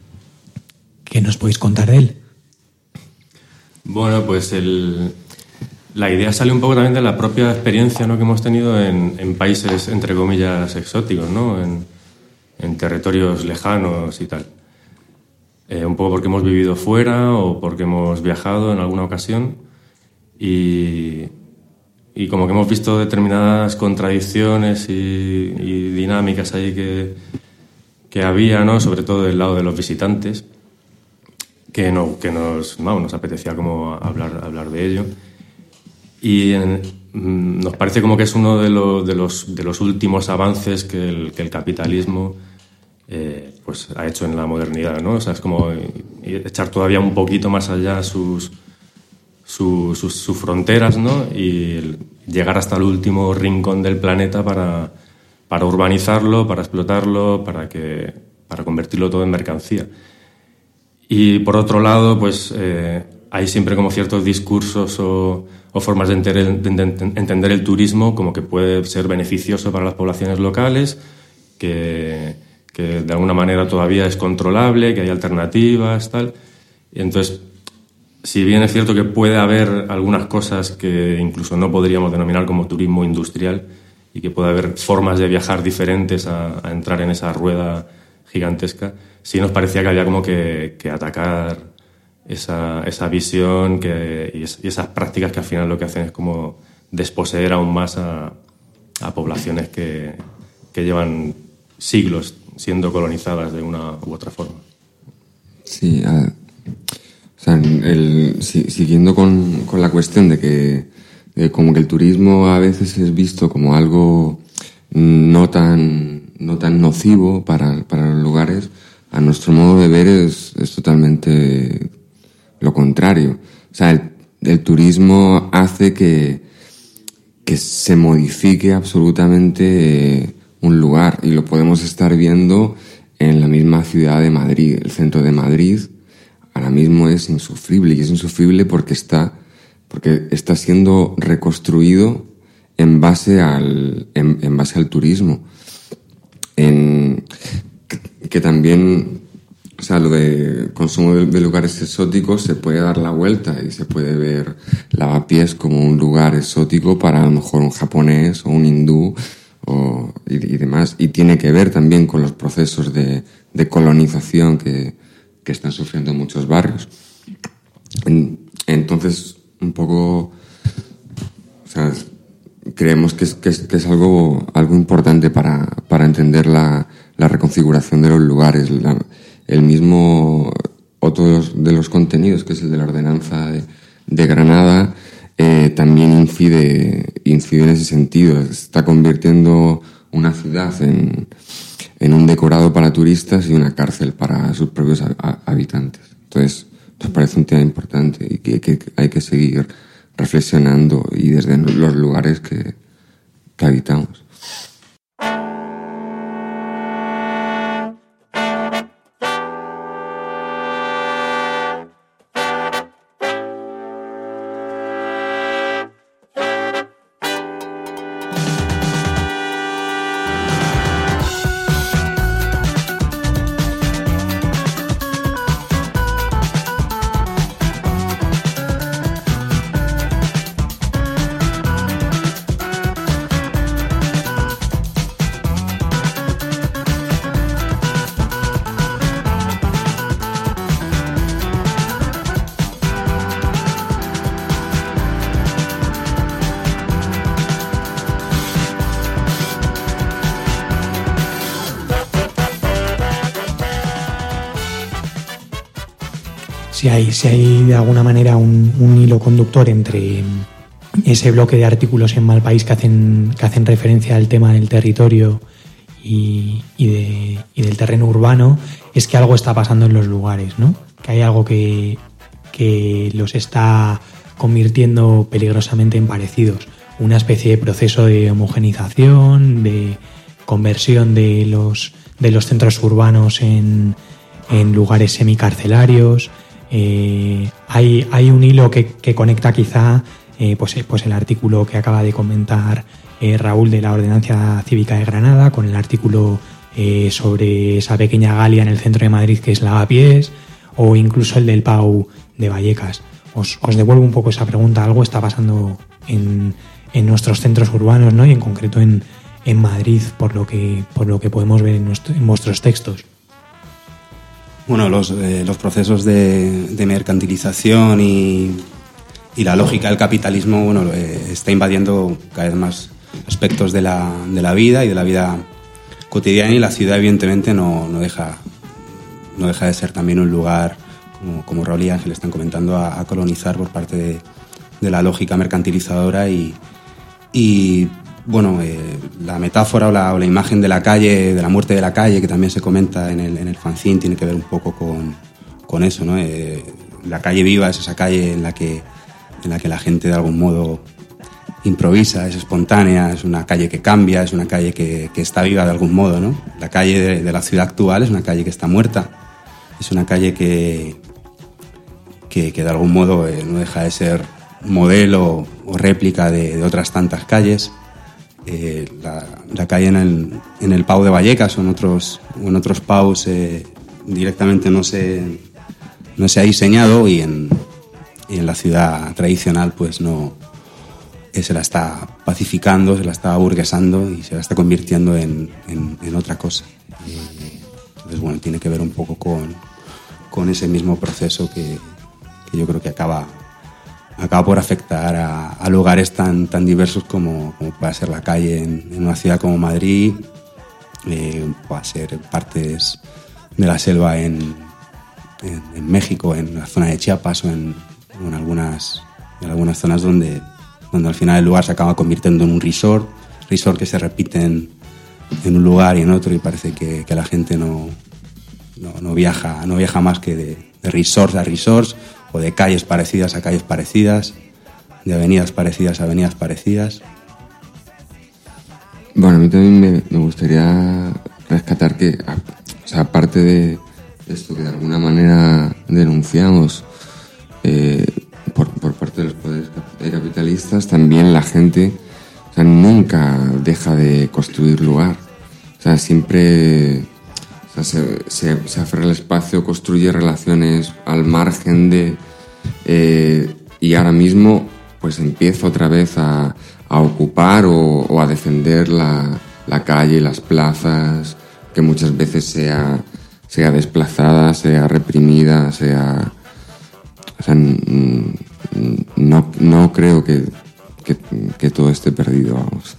¿Qué nos podéis contar de él? Bueno, pues la idea sale un poco también de la propia experiencia, ¿no?, que hemos tenido en países, entre comillas, exóticos, ¿no?, en territorios lejanos y tal. Un poco porque hemos vivido fuera o porque hemos viajado en alguna ocasión y como que hemos visto determinadas contradicciones y dinámicas ahí que había, ¿no?, sobre todo del lado de los visitantes, que nos apetecía como hablar de ello. Y nos parece como que es uno de los últimos avances que el capitalismo pues ha hecho en la modernidad, ¿no? O sea, es como echar todavía un poquito más allá sus fronteras, ¿no? Y llegar hasta el último rincón del planeta para urbanizarlo, para explotarlo, para convertirlo todo en mercancía. Y por otro lado, pues hay siempre como ciertos discursos o formas de entender el turismo como que puede ser beneficioso para las poblaciones locales, que de alguna manera todavía es controlable, que hay alternativas, tal. Y entonces, si bien es cierto que puede haber algunas cosas que incluso no podríamos denominar como turismo industrial y que puede haber formas de viajar diferentes a entrar en esa rueda gigantesca, sí nos parecía que había como que atacar esa visión y esas prácticas que al final lo que hacen es como desposeer aún más a poblaciones que llevan siglos siendo colonizadas de una u otra forma. Sí, o sea, siguiendo con la cuestión de que como que el turismo a veces es visto como algo no tan nocivo para los lugares, a nuestro modo de ver es totalmente lo contrario. O sea, el turismo hace que se modifique absolutamente un lugar, y lo podemos estar viendo en la misma ciudad de Madrid. El centro de Madrid ahora mismo es insufrible, y es insufrible porque está siendo reconstruido en base al turismo. Que también, o sea, lo de consumo de lugares exóticos se puede dar la vuelta y se puede ver Lavapiés como un lugar exótico para a lo mejor un japonés o un hindú y demás. Y tiene que ver también con los procesos de colonización que están sufriendo muchos barrios. Entonces, un poco, o sea, creemos que es algo importante para entender la reconfiguración de los lugares. El mismo, otro de los contenidos, que es el de la ordenanza de Granada, también incide en ese sentido. Está convirtiendo una ciudad en un decorado para turistas y una cárcel para sus propios habitantes. Entonces, nos parece un tema importante y que hay que seguir reflexionando, y desde los lugares que habitamos. Si hay de alguna manera un hilo conductor entre ese bloque de artículos en Malpaís que hacen referencia al tema del territorio y del terreno urbano, es que algo está pasando en los lugares, ¿no? Que hay algo que los está convirtiendo peligrosamente en parecidos. Una especie de proceso de homogenización, de conversión de los centros urbanos en lugares semicarcelarios. Hay un hilo que conecta quizá pues el artículo que acaba de comentar Raúl, de la Ordenanza Cívica de Granada, con el artículo sobre esa pequeña Galia en el centro de Madrid que es Lavapiés, o incluso el del Pau de Vallecas. Os devuelvo un poco esa pregunta. Algo está pasando en nuestros centros urbanos, ¿no? Y en concreto en Madrid, por lo que podemos ver en vuestros textos. Bueno, los procesos de mercantilización y la lógica del capitalismo, bueno, está invadiendo cada vez más aspectos de la vida y de la vida cotidiana, y la ciudad evidentemente no deja de ser también un lugar, como Raúl y Ángel están comentando, a colonizar por parte de la lógica mercantilizadora y bueno, la metáfora o la imagen de la calle, de la muerte de la calle, que también se comenta en el fanzine, tiene que ver un poco con eso, ¿no? La calle viva es esa calle en la que la gente de algún modo improvisa, es espontánea, es una calle que cambia, es una calle que está viva de algún modo, ¿no? La calle de la ciudad actual es una calle que está muerta, es una calle que de algún modo no deja de ser modelo o réplica de otras tantas calles. La calle en el Pau de Vallecas o en otros Paus directamente no se ha diseñado, y en la ciudad tradicional pues no se la está pacificando, se la está burguesando y se la está convirtiendo en otra cosa. Entonces, bueno, tiene que ver un poco con ese mismo proceso que yo creo que acaba por afectar a lugares tan diversos como puede ser la calle en una ciudad como Madrid, puede ser partes de la selva en México, en la zona de Chiapas o en algunas zonas donde al final el lugar se acaba convirtiendo en un resort que se repiten en un lugar y en otro, y parece que la gente no viaja más que de resorts a resorts, o de calles parecidas a calles parecidas, de avenidas parecidas a avenidas parecidas. Bueno, a mí también me gustaría rescatar que, o sea, aparte de esto que de alguna manera denunciamos por parte de los poderes capitalistas, también la gente, o sea, nunca deja de construir lugar. O sea, siempre, o sea, se aferra al espacio, construye relaciones al margen de... y ahora mismo pues empieza otra vez a ocupar o a defender la calle, las plazas, que muchas veces sea desplazada, sea reprimida, o sea, no creo que todo esté perdido, vamos.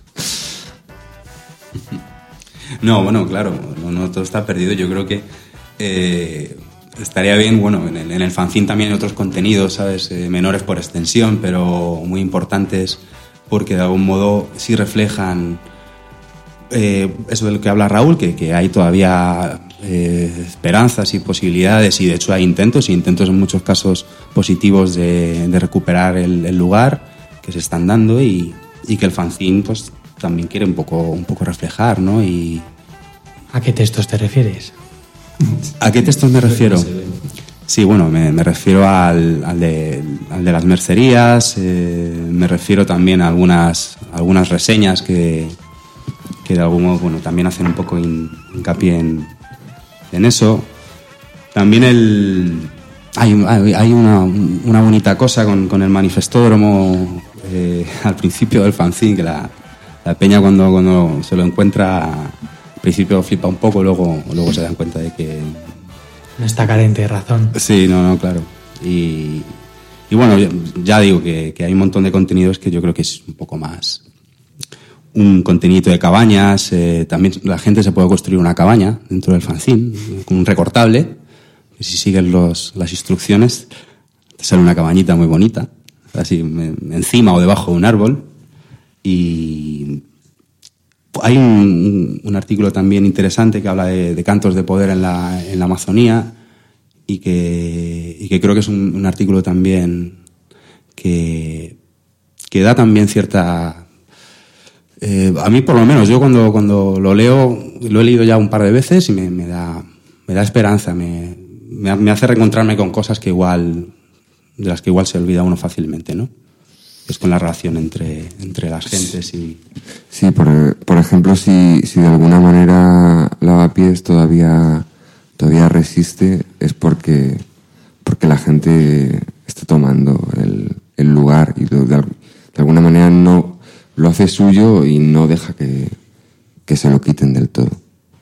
No, bueno, claro, no todo está perdido. Yo creo que estaría bien, bueno, en el fanzine también hay otros contenidos, ¿sabes? Menores por extensión, pero muy importantes, porque de algún modo sí reflejan eso de lo que habla Raúl, que hay todavía esperanzas y posibilidades, y de hecho hay intentos en muchos casos positivos de recuperar el lugar que se están dando, y que el fanzine pues también quiere un poco reflejar, ¿no? Y... ¿A qué textos te refieres? ¿A qué textos me refiero? Sí, bueno, me refiero al de las mercerías, me refiero también a algunas reseñas que de algún modo, bueno, también hacen un poco hincapié en eso. También hay una bonita cosa con el manifestódromo al principio del fanzine, que la peña cuando se lo encuentra al principio flipa un poco, luego se dan cuenta de que no está carente de razón. Sí, no, claro. Y bueno, ya digo que hay un montón de contenidos que yo creo que es un poco más un contenidito de cabañas. También la gente se puede construir una cabaña dentro del fanzine con un recortable, que si sigues las instrucciones te sale una cabañita muy bonita, así encima o debajo de un árbol. Y hay un artículo también interesante que habla de cantos de poder en la Amazonía, y que creo que es un artículo también que da también cierta... a mí, por lo menos, yo cuando lo leo, lo he leído ya un par de veces y me da esperanza, me hace reencontrarme con cosas de las que igual se olvida uno fácilmente, ¿no? es con la relación entre las gentes y... Sí, por ejemplo, si de alguna manera Lavapiés todavía resiste, es porque la gente está tomando el lugar y de alguna manera no lo hace suyo y no deja que se lo quiten del todo.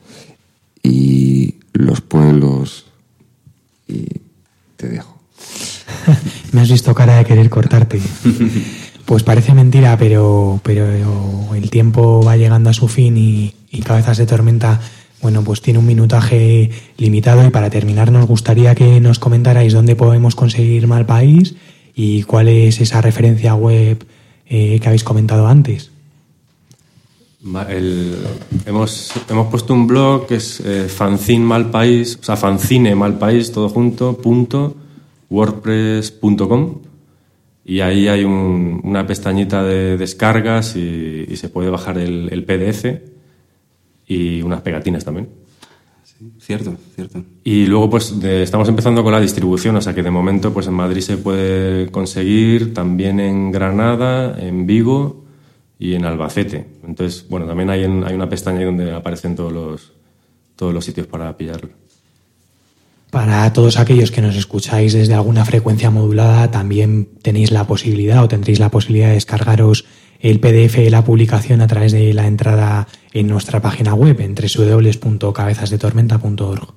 Y los pueblos... y te dejo. Me has visto cara de querer cortarte. Pues parece mentira, pero el tiempo va llegando a su fin y Cabezas de Tormenta, bueno, pues tiene un minutaje limitado, y para terminar nos gustaría que nos comentarais dónde podemos conseguir Malpaís y cuál es esa referencia web que habéis comentado antes. Hemos puesto un blog que es Fanzine Malpaís, o sea, Fanzine Malpaís, todo junto, .wordpress.com, y ahí hay una pestañita de descargas y se puede bajar el PDF y unas pegatinas también. Sí, cierto. Y luego pues estamos empezando con la distribución, o sea que de momento pues en Madrid se puede conseguir, también en Granada, en Vigo y en Albacete. Entonces, bueno, también hay una pestaña ahí donde aparecen todos los sitios para pillarlo. Para todos aquellos que nos escucháis desde alguna frecuencia modulada, también tenéis la posibilidad o tendréis la posibilidad de descargaros el PDF de la publicación a través de la entrada en nuestra página web en www.cabezasdetormenta.org.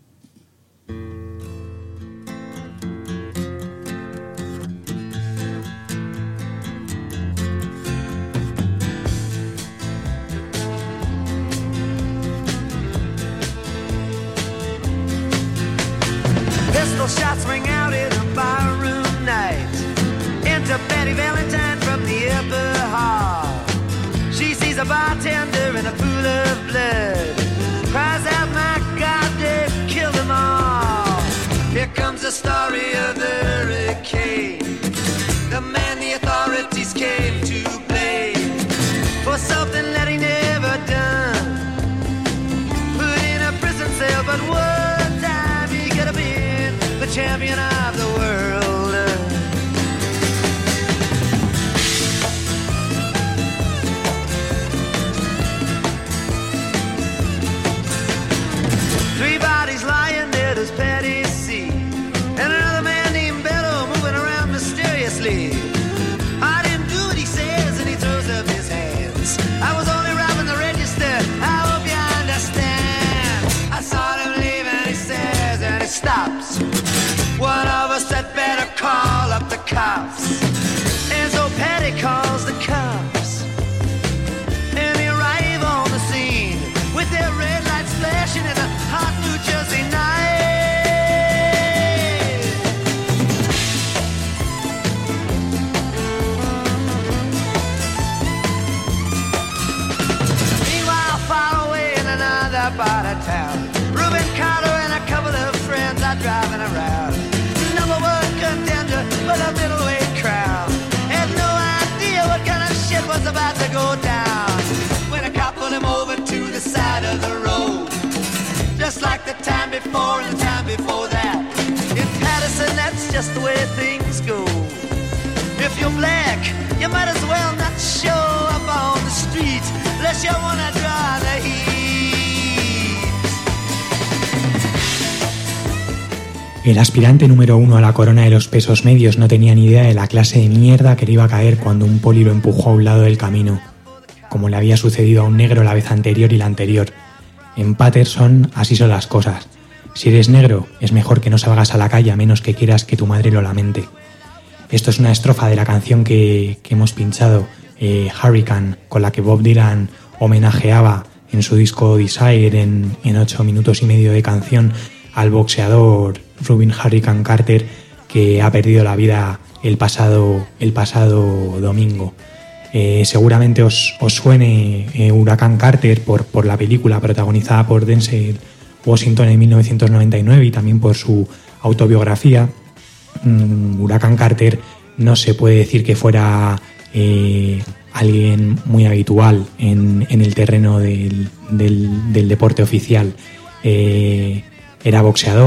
Pistol shots ring out in a barroom night. Enter Betty Valentine from the upper hall. She sees a bartender in a pool of blood. Cries out, my God, they've killed them all. Here comes the story of the hurricane. The man the authorities came to blame for something that he never done. Put in a prison cell, but one time he could have been the champion of the world. Three bodies lying dead as Patty C. And another man named Bello moving around mysteriously. I didn't do what he says, and he throws up his hands. I was only robbing the register, I hope you understand. I saw him leave and he says, and he stops. One of us had better call up the cops. And so Patty calls the cops. And they arrive on the scene with their red lights flashing in a hot New Jersey night. Meanwhile, far away in another part of town, Reuben Carter and a couple of friends are driving around. Number one contender for the middleweight crown. Had no idea what kind of shit was about to go down when a cop pulled him over to the side of the road. Just like the time before and the time before that. In Patterson, that's just the way things go. If you're black, you might as well not show up on the street unless you wanna draw the heat. El aspirante número 1 a la corona de los pesos medios no tenía ni idea de la clase de mierda que le iba a caer cuando un poli lo empujó a un lado del camino, como le había sucedido a un negro la vez anterior y la anterior. En Patterson así son las cosas. Si eres negro, es mejor que no salgas a la calle a menos que quieras que tu madre lo lamente. Esto es una estrofa de la canción que hemos pinchado, Hurricane, con la que Bob Dylan homenajeaba en su disco Desire en 8 minutos y medio de canción al boxeador Rubin Hurricane Carter, que ha perdido la vida el pasado domingo. Seguramente os suene Huracán Carter por la película protagonizada por Denzel Washington en 1999 y también por su autobiografía. Huracán Carter no se puede decir que fuera alguien muy habitual en el terreno del deporte oficial. Era boxeador,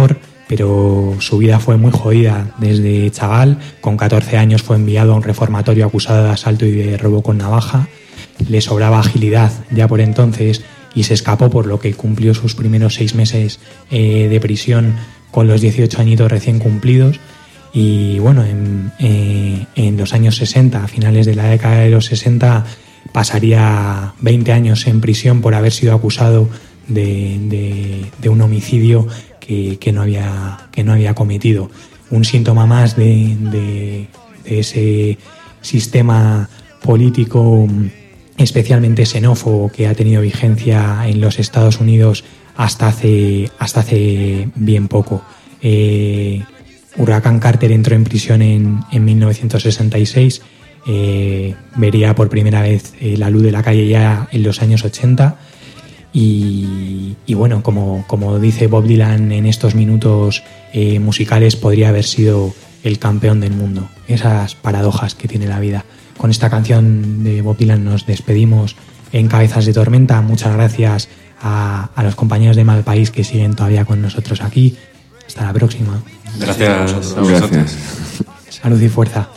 pero su vida fue muy jodida desde chaval. Con 14 años fue enviado a un reformatorio acusado de asalto y de robo con navaja. Le sobraba agilidad ya por entonces y se escapó, por lo que cumplió sus primeros 6 meses de prisión con los 18 añitos recién cumplidos. Y bueno, en los años 60, a finales de la década de los 60, pasaría 20 años en prisión por haber sido acusado de un homicidio que no había cometido. Un síntoma más de ese sistema político especialmente xenófobo que ha tenido vigencia en los Estados Unidos hasta hace bien poco. Huracán Carter entró en prisión en 1966, vería por primera vez la luz de la calle ya en los años 80 y bueno, como dice Bob Dylan en estos minutos musicales, podría haber sido el campeón del mundo. Esas paradojas que tiene la vida. Con esta canción de Bob Dylan nos despedimos en Cabezas de Tormenta. Muchas gracias a los compañeros de Malpaís que siguen todavía con nosotros aquí. Hasta la próxima. Gracias. Gracias. Salud y fuerza.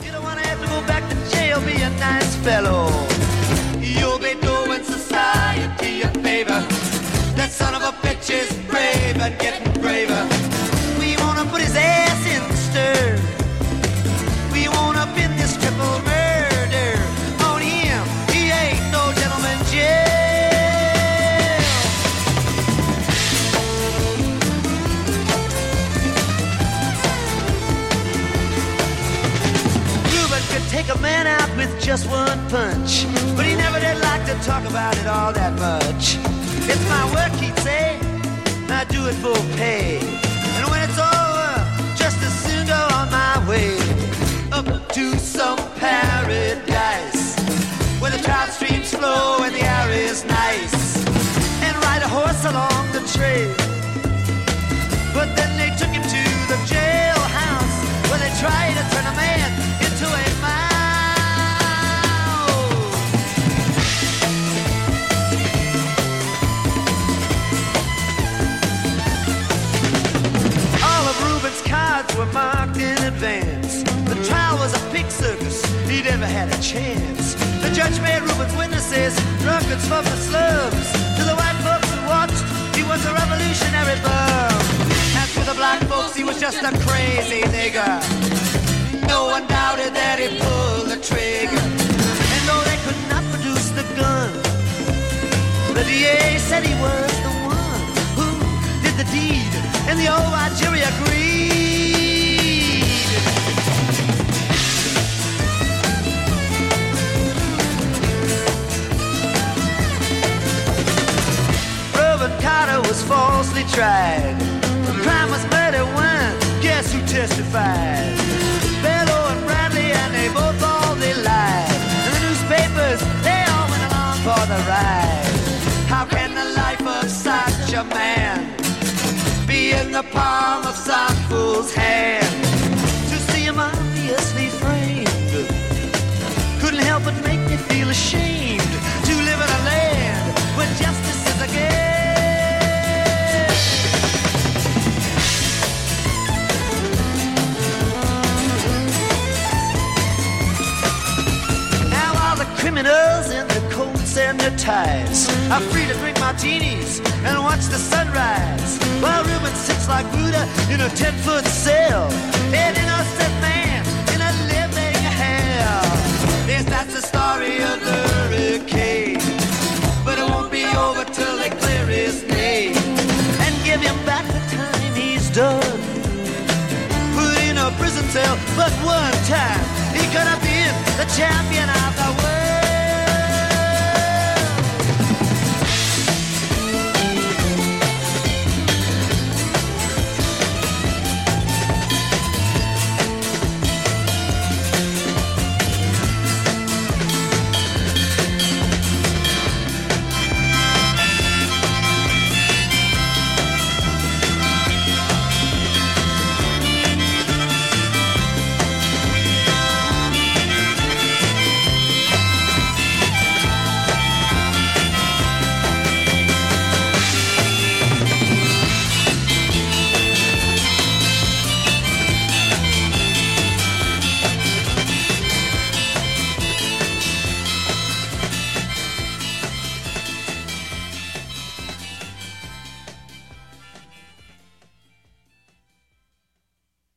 Take a man out with just one punch, but he never did like to talk about it all that much. It's my work, he'd say, I do it for pay, and when it's over, just as soon go on my way up to some paradise where the trout streams flow and the air is nice, and ride a horse along the trail. But then they took him to the jailhouse where they tried to turn a man into a mouse. All of Reuben's cards were marked in advance. The trial was a pig circus, he'd ever had a chance. The judge made Reuben's witnesses drunkards from the slums. To the white folks who watched, he was a revolutionary bum. And to the black folks, he was just a crazy nigger. No one doubted that he pulled the trigger. And though they could not produce the gun, the DA said he was the one who did the deed, and the old white jury agreed. Reuben Carter was falsely tried. The crime was murder one. Guess who testified? Bellow and Bradley, and they both lied. And the newspapers, they all went along for the ride. How can the life of such a man be in the palm of some fool's hand? To see him obviously framed couldn't help but make me feel ashamed to live in a land where justice is a game. Criminals in their coats and their ties are free to drink martinis and watch the sunrise, while Reuben sits like Buddha in a 10-foot cell, an innocent man in a living hell. Yes, that's the story of the hurricane, but it won't be over till they clear his name and give him back the time he's done. Put in a prison cell, but one time he could have been the champion of the world.